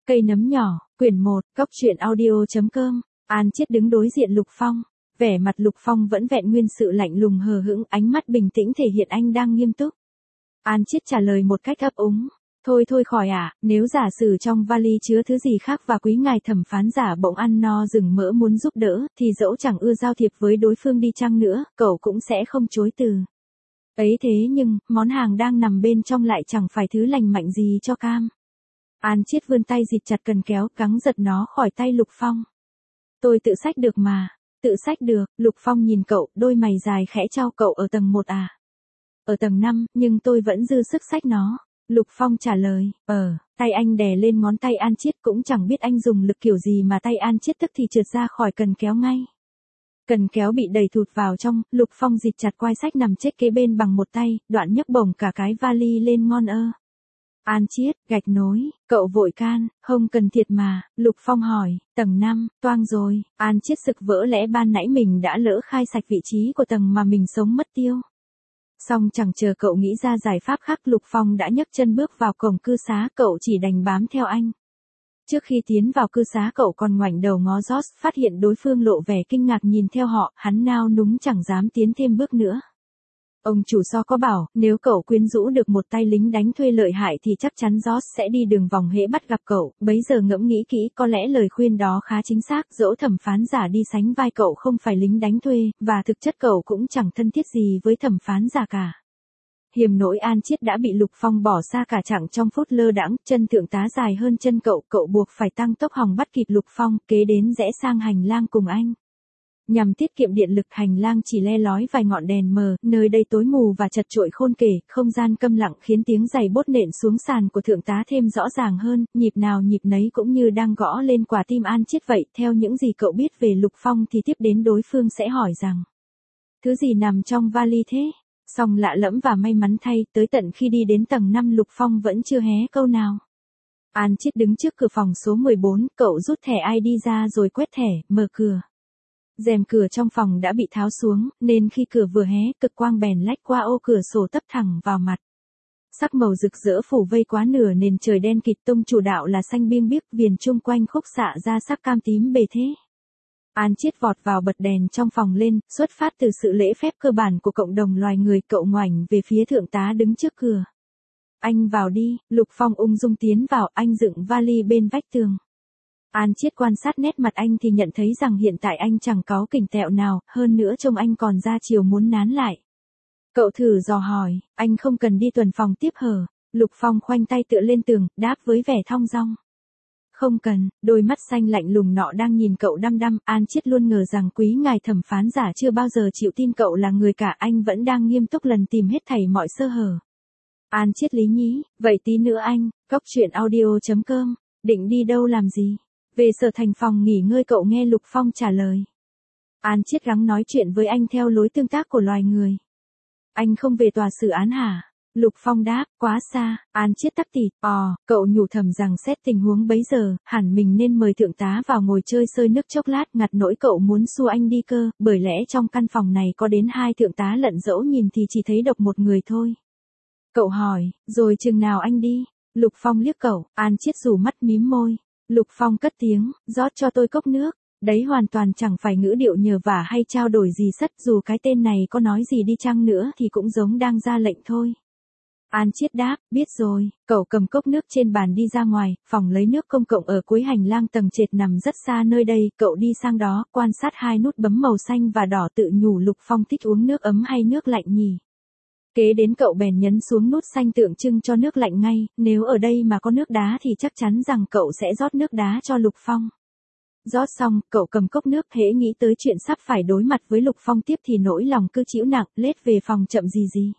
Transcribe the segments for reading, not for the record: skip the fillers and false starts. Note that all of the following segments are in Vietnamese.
Cây nấm nhỏ, quyển 1, Cóc truyện audio.com. An Chiết đứng đối diện Lục Phong. Vẻ mặt Lục Phong vẫn vẹn nguyên sự lạnh lùng hờ hững, ánh mắt bình tĩnh thể hiện anh đang nghiêm túc. An Chiết trả lời một cách ấp úng. Thôi khỏi ạ, nếu giả sử trong vali chứa thứ gì khác và quý ngài thẩm phán giả bỗng ăn no rừng mỡ muốn giúp đỡ, thì dẫu chẳng ưa giao thiệp với đối phương đi chăng nữa, cậu cũng sẽ không chối từ. Ấy thế nhưng, món hàng đang nằm bên trong lại chẳng phải thứ lành mạnh gì cho Cam. An Chiết vươn tay dịt chặt cần kéo, gắng giật nó khỏi tay Lục Phong. Tôi tự xách được mà. Tự xách được, Lục Phong nhìn cậu, đôi mày dài khẽ chau. Cậu ở tầng 1 à? Ở tầng 5, nhưng tôi vẫn dư sức xách nó. Lục Phong trả lời, tay anh đè lên ngón tay An Chiết, cũng chẳng biết anh dùng lực kiểu gì mà tay An Chiết tức thì trượt ra khỏi cần kéo ngay. Cần kéo bị đẩy thụt vào trong, Lục Phong dịt chặt quai xách nằm chết kế bên bằng một tay, đoạn nhấc bổng cả cái vali lên ngon ơ. An Chiết, gạch nối, cậu vội can, không cần thiệt mà. Lục Phong hỏi, tầng 5, toang rồi. An Chiết sực vỡ lẽ ban nãy mình đã lỡ khai sạch vị trí của tầng mà mình sống mất tiêu. Xong chẳng chờ cậu nghĩ ra giải pháp khác, Lục Phong đã nhấc chân bước vào cổng cư xá, cậu chỉ đành bám theo anh. Trước khi tiến vào cư xá cậu còn ngoảnh đầu ngó George, phát hiện đối phương lộ vẻ kinh ngạc nhìn theo họ, hắn nao núng chẳng dám tiến thêm bước nữa. Ông chủ So có bảo, nếu cậu quyến rũ được một tay lính đánh thuê lợi hại thì chắc chắn George sẽ đi đường vòng hễ bắt gặp cậu. Bấy giờ ngẫm nghĩ kỹ, có lẽ lời khuyên đó khá chính xác, dẫu thẩm phán giả đi sánh vai cậu không phải lính đánh thuê, và thực chất cậu cũng chẳng thân thiết gì với thẩm phán giả cả. Hiềm nỗi An Chiết đã bị Lục Phong bỏ xa cả chặng trong phút lơ đãng, chân thượng tá dài hơn chân cậu buộc phải tăng tốc hòng bắt kịp Lục Phong, kế đến rẽ sang hành lang cùng anh. Nhằm tiết kiệm điện lực, hành lang chỉ le lói vài ngọn đèn mờ, nơi đây tối mù và chật chội khôn kể, không gian câm lặng khiến tiếng giày bốt nện xuống sàn của thượng tá thêm rõ ràng hơn, nhịp nào nhịp nấy cũng như đang gõ lên quả tim An Chiết vậy. Theo những gì cậu biết về Lục Phong thì tiếp đến đối phương sẽ hỏi rằng, thứ gì nằm trong vali thế? Song lạ lẫm và may mắn thay, tới tận khi đi đến tầng 5 Lục Phong vẫn chưa hé câu nào. An Chiết đứng trước cửa phòng số 14, cậu rút thẻ ID ra rồi quét thẻ, mở cửa. Rèm cửa trong phòng đã bị tháo xuống, nên khi cửa vừa hé, cực quang bèn lách qua ô cửa sổ tấp thẳng vào mặt. Sắc màu rực rỡ phủ vây quá nửa nền trời đen kịt, tông chủ đạo là xanh biêng biếc, viền chung quanh khúc xạ ra sắc cam tím bề thế. An Chiết vọt vào bật đèn trong phòng lên, xuất phát từ sự lễ phép cơ bản của cộng đồng loài người, cậu ngoảnh về phía thượng tá đứng trước cửa. Anh vào đi. Lục Phong ung dung tiến vào, anh dựng vali bên vách tường. An Chiết quan sát nét mặt anh thì nhận thấy rằng hiện tại anh chẳng cáu kỉnh tẹo nào, hơn nữa trông anh còn ra chiều muốn nán lại. Cậu thử dò hỏi, anh không cần đi tuần phòng tiếp hở? Lục Phong khoanh tay tựa lên tường, đáp với vẻ thong dong. Không cần. Đôi mắt xanh lạnh lùng nọ đang nhìn cậu đăm đăm. An Chiết luôn ngờ rằng quý ngài thẩm phán giả chưa bao giờ chịu tin cậu là người cả, anh vẫn đang nghiêm túc lần tìm hết thảy mọi sơ hở. An Chiết lý nhí, vậy tí nữa anh, Cóc truyện audio.com, định đi đâu làm gì? Về sở thành phòng nghỉ ngơi, cậu nghe Lục Phong trả lời. An Chiết gắng nói chuyện với anh theo lối tương tác của loài người. Anh không về tòa xử án hả? Lục Phong đáp, quá xa. An Chiết tắc tịt, cậu nhủ thầm rằng xét tình huống bấy giờ, hẳn mình nên mời thượng tá vào ngồi chơi sơi nước chốc lát, ngặt nỗi cậu muốn xua anh đi cơ, bởi lẽ trong căn phòng này có đến 2 thượng tá lận, dẫu nhìn thì chỉ thấy độc một người thôi. Cậu hỏi, rồi chừng nào anh đi? Lục Phong liếc cậu. An Chiết rủ mắt mím môi. Lục Phong cất tiếng, rót cho tôi cốc nước. Đấy hoàn toàn chẳng phải ngữ điệu nhờ vả hay trao đổi gì sất, dù cái tên này có nói gì đi chăng nữa thì cũng giống đang ra lệnh thôi. An Chiết đáp, biết rồi. Cậu cầm cốc nước trên bàn đi ra ngoài, phòng lấy nước công cộng ở cuối hành lang tầng trệt nằm rất xa nơi đây, cậu đi sang đó, quan sát 2 nút bấm màu xanh và đỏ, tự nhủ Lục Phong thích uống nước ấm hay nước lạnh nhỉ. Kế đến cậu bèn nhấn xuống nút xanh tượng trưng cho nước lạnh ngay, nếu ở đây mà có nước đá thì chắc chắn rằng cậu sẽ rót nước đá cho Lục Phong. Rót xong, cậu cầm cốc nước, hễ nghĩ tới chuyện sắp phải đối mặt với Lục Phong tiếp thì nỗi lòng cứ trĩu nặng, lết về phòng chậm gì.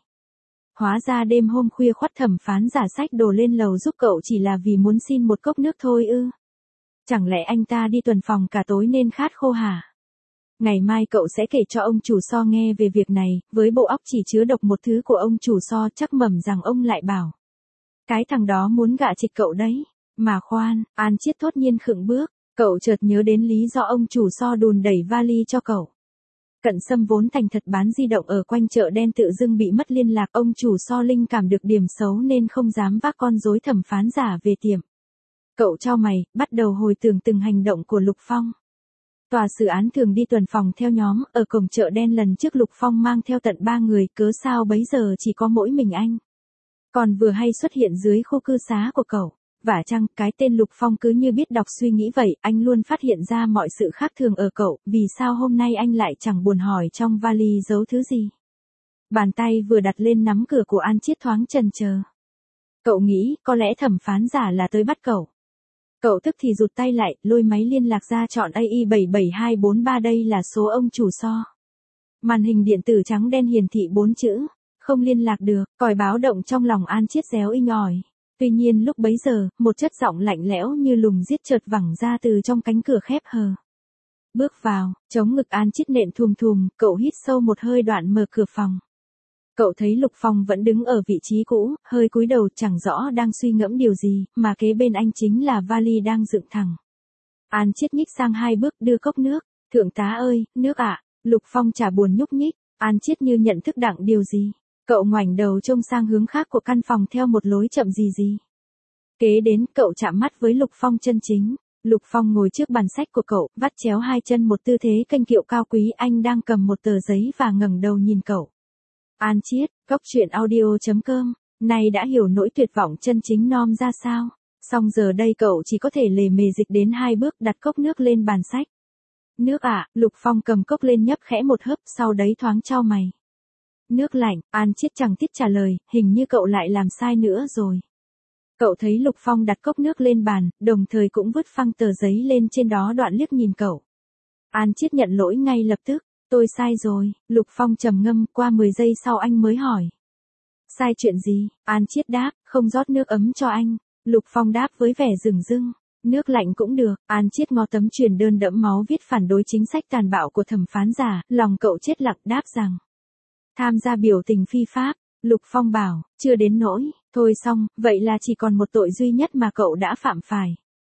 Hóa ra đêm hôm khuya khoắt thẩm phán giả xách đồ lên lầu giúp cậu chỉ là vì muốn xin một cốc nước thôi ư? Chẳng lẽ anh ta đi tuần phòng cả tối nên khát khô hả? Ngày mai cậu sẽ kể cho ông chủ So nghe về việc này, với bộ óc chỉ chứa độc một thứ của ông chủ So chắc mẩm rằng ông lại bảo. Cái thằng đó muốn gạ chịch cậu đấy. Mà khoan, An Chiết thốt nhiên khựng bước, cậu chợt nhớ đến lý do ông chủ So đùn đẩy vali cho cậu. Cận Sâm vốn thành thật bán di động ở quanh chợ đen tự dưng bị mất liên lạc, ông chủ So linh cảm được điểm xấu nên không dám vác con rối thẩm phán giả về tiệm. Cậu chau mày, bắt đầu hồi tưởng từng hành động của Lục Phong. Tòa xử án thường đi tuần phòng theo nhóm, ở cổng chợ đen lần trước Lục Phong mang theo tận 3 người, cớ sao bấy giờ chỉ có mỗi mình anh. Còn vừa hay xuất hiện dưới khu cư xá của cậu. Vả chăng, cái tên Lục Phong cứ như biết đọc suy nghĩ vậy, anh luôn phát hiện ra mọi sự khác thường ở cậu, vì sao hôm nay anh lại chẳng buồn hỏi trong vali giấu thứ gì. Bàn tay vừa đặt lên nắm cửa của An Chiết thoáng chần chờ. Cậu nghĩ, có lẽ thẩm phán giả là tới bắt cậu. Cậu tức thì rụt tay lại, lôi máy liên lạc ra chọn AI77243, đây là số ông chủ So. Màn hình điện tử trắng đen hiển thị 4 chữ, không liên lạc được, còi báo động trong lòng An Chiết réo inh ỏi. Tuy nhiên lúc bấy giờ, một chất giọng lạnh lẽo như lùng giết chợt vẳng ra từ trong cánh cửa khép hờ. Bước vào, chống ngực An Chiết nện thùm thùm, cậu hít sâu một hơi đoạn mở cửa phòng. Cậu thấy Lục Phong vẫn đứng ở vị trí cũ, hơi cúi đầu chẳng rõ đang suy ngẫm điều gì, mà kế bên anh chính là vali đang dựng thẳng. An Chiết nhích sang 2 bước đưa cốc nước. Thượng tá ơi, nước ạ. Lục Phong chả buồn nhúc nhích. An Chiết như nhận thức đặng điều gì. Cậu ngoảnh đầu trông sang hướng khác của căn phòng theo một lối chậm gì. Kế đến, cậu chạm mắt với Lục Phong chân chính. Lục Phong ngồi trước bàn sách của cậu, vắt chéo 2 chân một tư thế kênh kiệu cao quý, anh đang cầm một tờ giấy và ngẩng đầu nhìn cậu. An Chiết, Cốc Truyện Audio.com, nay đã hiểu nỗi tuyệt vọng chân chính Nom ra sao. Xong giờ đây cậu chỉ có thể lề mề dịch đến 2 bước, đặt cốc nước lên bàn sách. Nước ạ. Lục Phong cầm cốc lên nhấp khẽ một hớp, sau đấy thoáng chau mày. Nước lạnh. An Chiết chẳng tiếc trả lời, hình như cậu lại làm sai nữa rồi. Cậu thấy Lục Phong đặt cốc nước lên bàn, đồng thời cũng vứt phăng tờ giấy lên trên đó, đoạn liếc nhìn cậu. An Chiết nhận lỗi ngay lập tức. Tôi sai rồi. Lục Phong trầm ngâm, qua 10 giây sau anh mới hỏi. Sai chuyện gì? An Chiết đáp, không rót nước ấm cho anh. Lục Phong đáp với vẻ dửng dưng. Nước lạnh cũng được. An Chiết ngó tấm truyền đơn đẫm máu viết phản đối chính sách tàn bạo của thẩm phán giả, lòng cậu chết lặng đáp rằng. Tham gia biểu tình phi pháp. Lục Phong bảo, chưa đến nỗi. Thôi xong, vậy là chỉ còn một tội duy nhất mà cậu đã phạm phải.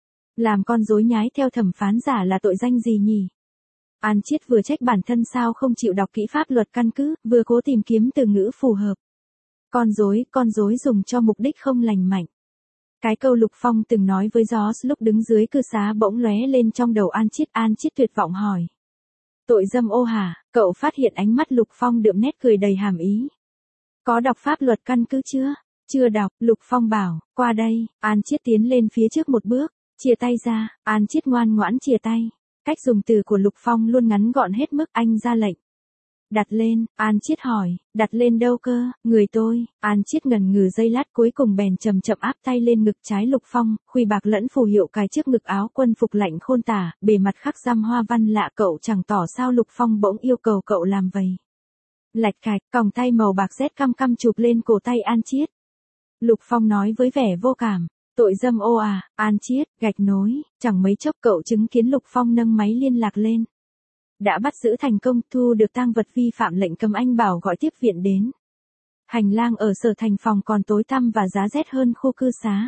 Làm con rối nhái theo thẩm phán giả là tội danh gì nhỉ? An Chiết vừa trách bản thân sao không chịu đọc kỹ pháp luật căn cứ, vừa cố tìm kiếm từ ngữ phù hợp. Con rối dùng cho mục đích không lành mạnh. Cái câu Lục Phong từng nói với Josh lúc đứng dưới cư xá bỗng lóe lên trong đầu An Chiết tuyệt vọng hỏi. Tội dâm ô hả? Cậu phát hiện ánh mắt Lục Phong đượm nét cười đầy hàm ý. Có đọc pháp luật căn cứ chưa? Chưa đọc. Lục Phong bảo, qua đây. An Chiết tiến lên phía trước một bước, chia tay ra. An Chiết ngoan ngoãn chia tay. Cách dùng từ của Lục Phong luôn ngắn gọn hết mức, anh ra lệnh. Đặt lên. An Chiết hỏi, đặt lên đâu cơ? Người tôi. An Chiết ngần ngừ giây lát, cuối cùng bèn chậm chậm áp tay lên ngực trái Lục Phong, khuy bạc lẫn phù hiệu cài trước ngực áo quân phục lạnh khôn tả, bề mặt khắc răm hoa văn lạ, cậu chẳng tỏ sao Lục Phong bỗng yêu cầu cậu làm vậy. Lạch cạch, còng tay màu bạc rét căm căm chụp lên cổ tay An Chiết. Lục Phong nói với vẻ vô cảm. Tội dâm ô à? An Chiết, gạch nối. Chẳng mấy chốc cậu chứng kiến Lục Phong nâng máy liên lạc lên. Đã bắt giữ thành công, thu được tang vật vi phạm lệnh cấm, anh bảo gọi tiếp viện đến. Hành lang ở sở thành phòng còn tối tăm và giá rét hơn khu cư xá.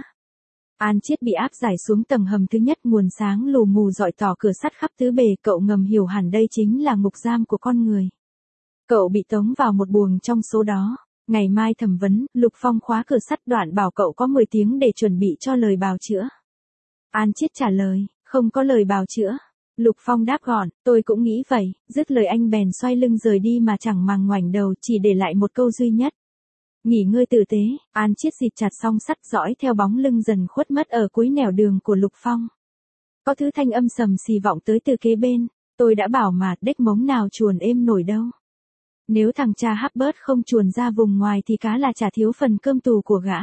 An Chiết bị áp giải xuống tầng hầm thứ nhất, nguồn sáng lù mù rọi tỏ cửa sắt khắp tứ bề, cậu ngầm hiểu hẳn đây chính là ngục giam của con người. Cậu bị tống vào một buồng trong số đó. Ngày mai thẩm vấn, Lục Phong khóa cửa sắt, đoạn bảo cậu có 10 tiếng để chuẩn bị cho lời bào chữa. An Chiết trả lời, không có lời bào chữa. Lục Phong đáp gọn, tôi cũng nghĩ vậy, dứt lời anh bèn xoay lưng rời đi mà chẳng màng ngoảnh đầu, chỉ để lại một câu duy nhất. Nghỉ ngơi tử tế. An Chiết dịt chặt song sắt, dõi theo bóng lưng dần khuất mất ở cuối nẻo đường của Lục Phong. Có thứ thanh âm sầm xì vọng tới từ kế bên, tôi đã bảo mà, đếch mống nào chuồn êm nổi đâu. Nếu thằng cha Hubbard không chuồn ra vùng ngoài thì cá là chả thiếu phần cơm tù của gã.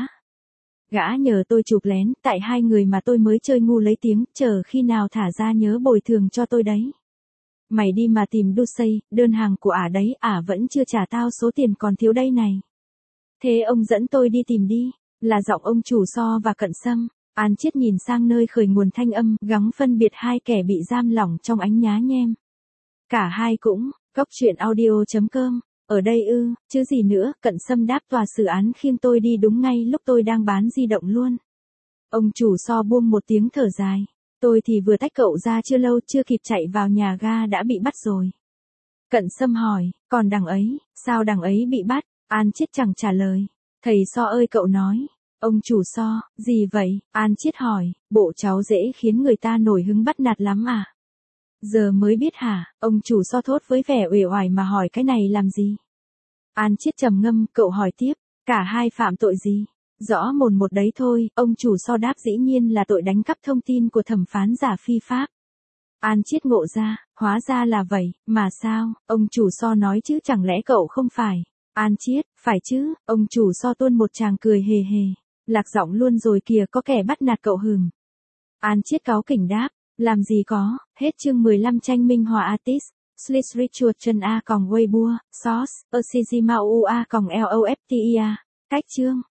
Gã nhờ tôi chụp lén, tại 2 người mà tôi mới chơi ngu lấy tiếng, chờ khi nào thả ra nhớ bồi thường cho tôi đấy. Mày đi mà tìm Ducey, đơn hàng của ả đấy, ả vẫn chưa trả tao số tiền còn thiếu đây này. Thế ông dẫn tôi đi tìm đi, là giọng ông chủ So và Cận Sâm. An Chiết nhìn sang nơi khởi nguồn thanh âm, gắng phân biệt hai kẻ bị giam lỏng trong ánh nhá nhem. Cả hai cũng. Cốc Truyện Audio.com, ở đây ư, chứ gì nữa, Cận Sâm đáp, tòa xử án khiêng tôi đi đúng ngay lúc tôi đang bán di động luôn. Ông chủ So buông một tiếng thở dài, tôi thì vừa tách cậu ra chưa lâu, chưa kịp chạy vào nhà ga đã bị bắt rồi. Cận Sâm hỏi, còn đằng ấy, sao đằng ấy bị bắt? An Chiết chẳng trả lời. Thầy So ơi, cậu nói, Ông chủ So, gì vậy? An Chiết hỏi, bộ cháu dễ khiến người ta nổi hứng bắt nạt lắm à? Giờ mới biết hả? Ông chủ So thốt với vẻ uể oải mà hỏi cái này làm gì? An Chiết trầm ngâm, cậu hỏi tiếp, cả hai phạm tội gì? Rõ mồn một đấy thôi, ông chủ So đáp dĩ nhiên là tội đánh cắp thông tin của thẩm phán giả phi pháp. An Chiết ngộ ra, hóa ra là vậy, mà sao? Ông chủ So nói chứ chẳng lẽ cậu không phải? An Chiết, phải chứ, ông chủ So tuôn một tràng cười hề hề. Lạc giọng luôn rồi kìa, có kẻ bắt nạt cậu hừm. An Chiết cáu kỉnh đáp, làm gì có, hết chương 15 tranh minh họa artist. Slit Richard chân A còng Weibo, source, Oshijima UA còng LOFTEA. Cách chương.